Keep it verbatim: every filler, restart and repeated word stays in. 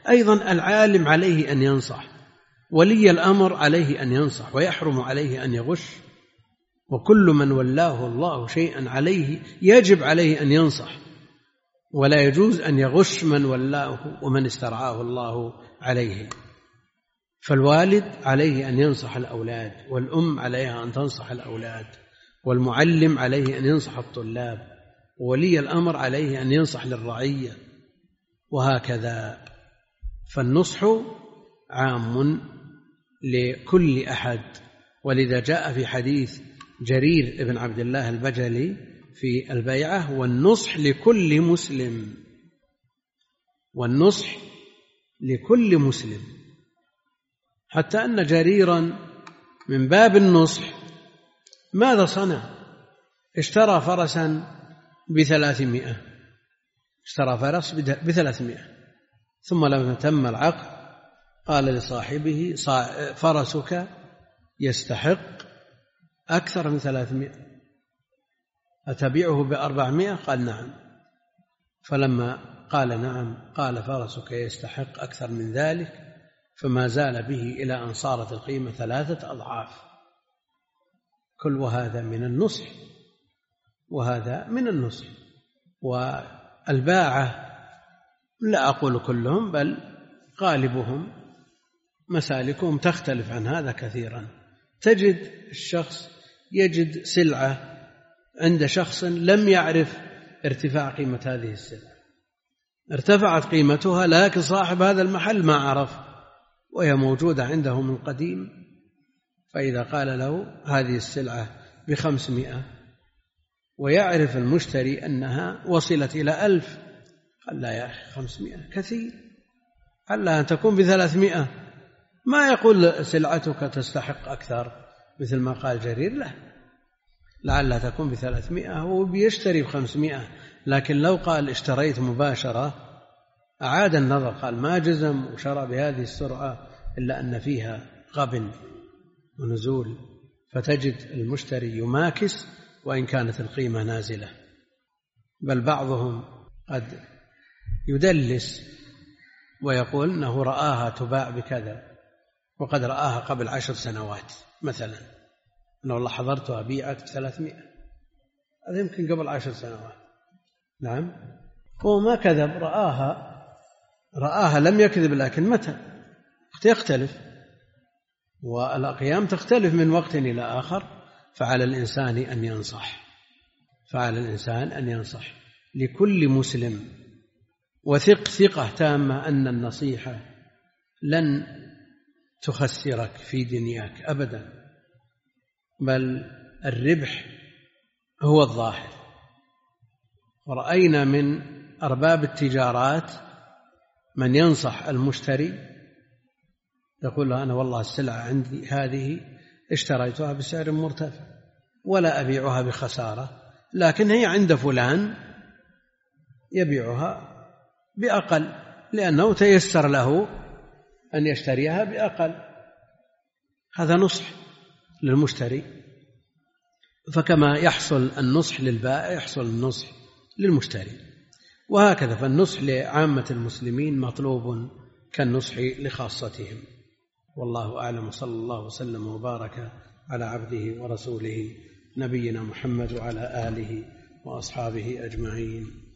أيضا العالم عليه أن ينصح، ولي الأمر عليه أن ينصح، ويحرم عليه أن يغش، وكل من ولاه الله شيئا عليه يجب عليه أن ينصح، ولا يجوز أن يغش من ولاه ومن استرعاه الله عليه. فالوالد عليه أن ينصح الأولاد، والأم عليها أن تنصح الأولاد، والمعلم عليه أن ينصح الطلاب، وولي الأمر عليه أن ينصح للرعية، وهكذا. فالنصح عام لكل أحد، ولذا جاء في حديث جرير بن عبد الله البجلي في البيعة: والنصح لكل مسلم، والنصح لكل مسلم، حتى أن جريرا من باب النصح ماذا صنع؟ اشترى فرسا بثلاثمائة، اشترى فرس بثلاثمائة، ثم لما تم العقد قال لصاحبه: فرسك يستحق أكثر من ثلاثمائة، أتبيعه بأربعمائة؟ قال: نعم. فلما قال نعم قال: فرسك يستحق أكثر من ذلك، فما زال به إلى أن صارت القيمة ثلاثة أضعاف. كل وهذا من النصح، وهذا من النصح. والباعة لا أقول كلهم، بل غالبهم مسالكهم تختلف عن هذا كثيرا. تجد الشخص يجد سلعة عند شخص لم يعرف ارتفاع قيمة هذه السلعة، ارتفعت قيمتها، لكن صاحب هذا المحل ما عرف، وهي موجودة عنده من قديم. فإذا قال له: هذه السلعة بخمسمائة، ويعرف المشتري أنها وصلت إلى ألف، قال: لا يا أخي، خمسمائة كثير، علها أن تكون بثلاثمائة. ما يقول سلعتك تستحق أكثر مثل ما قال جرير، لا، لعلها تكون بثلاثمائة، هو بيشتري بخمسمائة. لكن لو قال اشتريت مباشرة أعاد النظر، قال: ما جزم وشرى بهذه السرعة إلا أن فيها غبن ونزول، فتجد المشتري يماكس وإن كانت القيمة نازلة. بل بعضهم قد يدلس ويقول أنه رآها تباع بكذا، وقد رآها قبل عشر سنوات مثلا، أنه والله حضرتها بيعت بثلاثمائة، هذا يمكن قبل عشر سنوات. نعم، هو ما كذب، رآها رآها لم يكذب، لكن متى يختلف، والأقيام تختلف من وقت إلى آخر. فعلى الإنسان أن ينصح، فعلى الإنسان أن ينصح لكل مسلم، وثق ثقة تامة أن النصيحة لن تخسرك في دنياك أبدا، بل الربح هو الظاهر. ورأينا من أرباب التجارات من ينصح المشتري، يقول له: أنا والله السلعة عندي هذه اشتريتها بسعر مرتفع ولا أبيعها بخسارة، لكن هي عند فلان يبيعها بأقل، لأنه تيسر له أن يشتريها بأقل. هذا نصح للمشتري. فكما يحصل النصح للبائع يحصل النصح للمشتري، وهكذا. فالنصح لعامة المسلمين مطلوب كالنصح لخاصتهم. والله أعلم، صلى الله وسلم وبارك على عبده ورسوله نبينا محمد وعلى آله وأصحابه أجمعين.